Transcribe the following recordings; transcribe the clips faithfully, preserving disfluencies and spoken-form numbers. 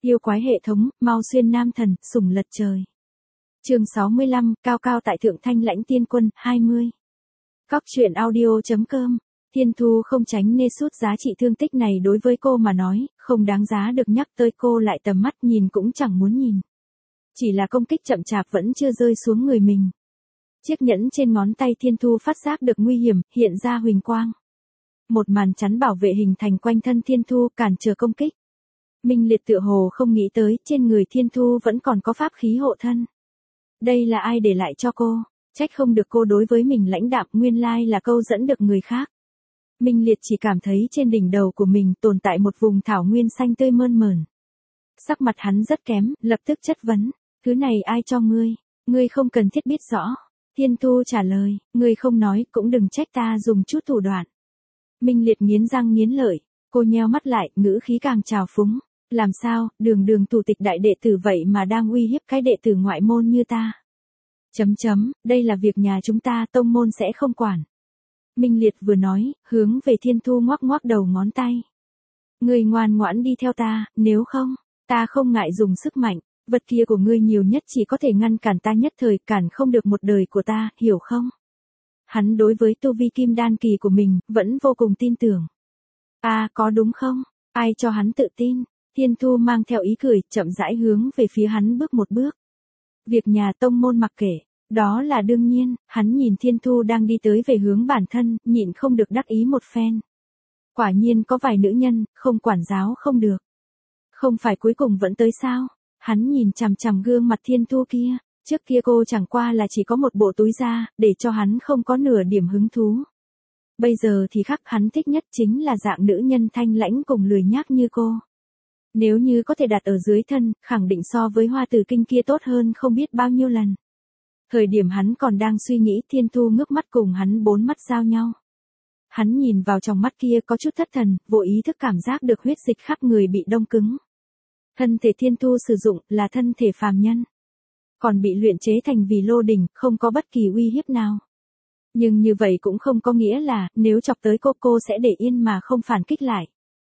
Yêu quái hệ thống, mau xuyên nam thần, sủng lật trời. Chương sáu mươi lăm, cao cao tại thượng thanh lãnh tiên quân, hai mươi. Cóc truyện audio.com. Thiên Thu không tránh nê sút giá trị thương tích này đối với cô mà nói, không đáng giá được nhắc tới, cô lại tầm mắt nhìn cũng chẳng muốn nhìn. Chỉ là công kích chậm chạp vẫn chưa rơi xuống người mình. Chiếc nhẫn trên ngón tay Thiên Thu phát giác được nguy hiểm, hiện ra huỳnh quang. Một màn chắn bảo vệ hình thành quanh thân Thiên Thu, cản trở công kích. Minh Liệt tựa hồ không nghĩ tới, trên người Thiên Thu vẫn còn có pháp khí hộ thân. Đây là ai để lại cho cô? Trách không được cô đối với mình lãnh đạm, nguyên lai là câu dẫn được người khác. Minh Liệt chỉ cảm thấy trên đỉnh đầu của mình tồn tại một vùng thảo nguyên xanh tươi mơn mởn. Sắc mặt hắn rất kém, lập tức chất vấn, thứ này ai cho ngươi? Ngươi không cần thiết biết rõ. Thiên Thu trả lời, ngươi không nói cũng đừng trách ta dùng chút thủ đoạn. Minh Liệt nghiến răng nghiến lợi, cô nheo mắt lại, ngữ khí càng trào phúng. Làm sao, đường đường thủ tịch đại đệ tử vậy mà đang uy hiếp cái đệ tử ngoại môn như ta. Chấm chấm, đây là việc nhà chúng ta, tông môn sẽ không quản. Minh Liệt vừa nói, hướng về Thiên Thu ngoắc ngoắc đầu ngón tay. Ngươi ngoan ngoãn đi theo ta, nếu không, ta không ngại dùng sức mạnh, vật kia của ngươi nhiều nhất chỉ có thể ngăn cản ta nhất thời, cản không được một đời của ta, hiểu không? Hắn đối với tu vi kim đan kỳ của mình, vẫn vô cùng tin tưởng. À, có đúng không? Ai cho hắn tự tin? Thiên Thu mang theo ý cười, chậm rãi hướng về phía hắn bước một bước. Việc nhà tông môn mặc kệ, đó là đương nhiên, hắn nhìn Thiên Thu đang đi tới về hướng bản thân, nhịn không được đắc ý một phen. Quả nhiên có vài nữ nhân, không quản giáo không được. Không phải cuối cùng vẫn tới sao? Hắn nhìn chằm chằm gương mặt Thiên Thu kia, trước kia cô chẳng qua là chỉ có một bộ túi da, để cho hắn không có nửa điểm hứng thú. Bây giờ thì khác, hắn thích nhất chính là dạng nữ nhân thanh lãnh cùng lười nhác như cô. Nếu như có thể đặt ở dưới thân, khẳng định so với Hoa Tử Kinh kia tốt hơn không biết bao nhiêu lần. Thời điểm hắn còn đang suy nghĩ, Thiên Thu ngước mắt cùng hắn bốn mắt giao nhau. Hắn nhìn vào trong mắt kia có chút thất thần, vô ý thức cảm giác được huyết dịch khắp người bị đông cứng. Thân thể Thiên Thu sử dụng là thân thể phàm nhân. Còn bị luyện chế thành vì lô đỉnh, không có bất kỳ uy hiếp nào. Nhưng như vậy cũng không có nghĩa là, nếu chọc tới cô, cô sẽ để yên mà không phản kích lại.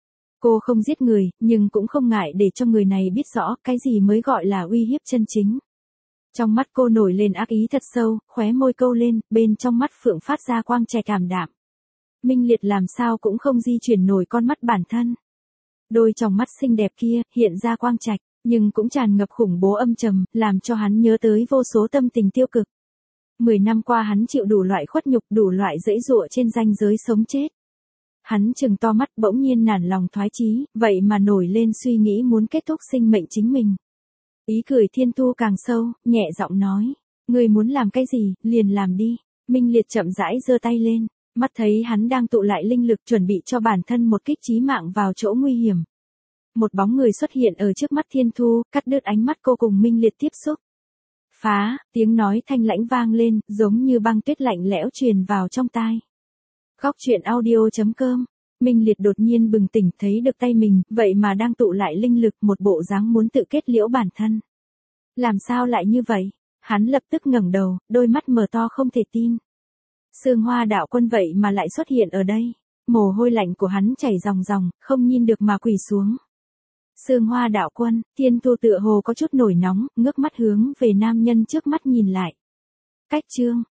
Cô không giết người, nhưng cũng không ngại để cho người này biết rõ cái gì mới gọi là uy hiếp chân chính. Trong mắt cô nổi lên ác ý thật sâu, khóe môi câu lên, bên trong mắt phượng phát ra quang trẻ cảm đạm. Minh Liệt làm sao cũng không di chuyển nổi con mắt bản thân. Đôi tròng mắt xinh đẹp kia, hiện ra quang trạch, nhưng cũng tràn ngập khủng bố âm trầm, làm cho hắn nhớ tới vô số tâm tình tiêu cực. Mười năm qua hắn chịu đủ loại khuất nhục, đủ loại dẫy dụa trên ranh giới sống chết. Hắn trừng to mắt, bỗng nhiên nản lòng thoái chí, vậy mà nổi lên suy nghĩ muốn kết thúc sinh mệnh chính mình. Ý cười Thiên Thu càng sâu, nhẹ giọng nói, ngươi muốn làm cái gì, liền làm đi. Minh Liệt chậm rãi giơ tay lên, mắt thấy hắn đang tụ lại linh lực chuẩn bị cho bản thân một kích chí mạng vào chỗ nguy hiểm. Một bóng người xuất hiện ở trước mắt Thiên Thu, cắt đứt ánh mắt cô cùng Minh Liệt tiếp xúc. Phá, tiếng nói thanh lãnh vang lên, giống như băng tuyết lạnh lẽo truyền vào trong tai. Cóc truyện audio.com. Minh Liệt đột nhiên bừng tỉnh, thấy được tay mình, vậy mà đang tụ lại linh lực, một bộ dáng muốn tự kết liễu bản thân. Làm sao lại như vậy? Hắn lập tức ngẩng đầu, đôi mắt mở to không thể tin. Sương Hoa đạo quân vậy mà lại xuất hiện ở đây. Mồ hôi lạnh của hắn chảy ròng ròng, không nhìn được mà quỳ xuống. Sương Hoa đạo quân, Thiên Thu tựa hồ có chút nổi nóng, ngước mắt hướng về nam nhân trước mắt nhìn lại. Cách chương,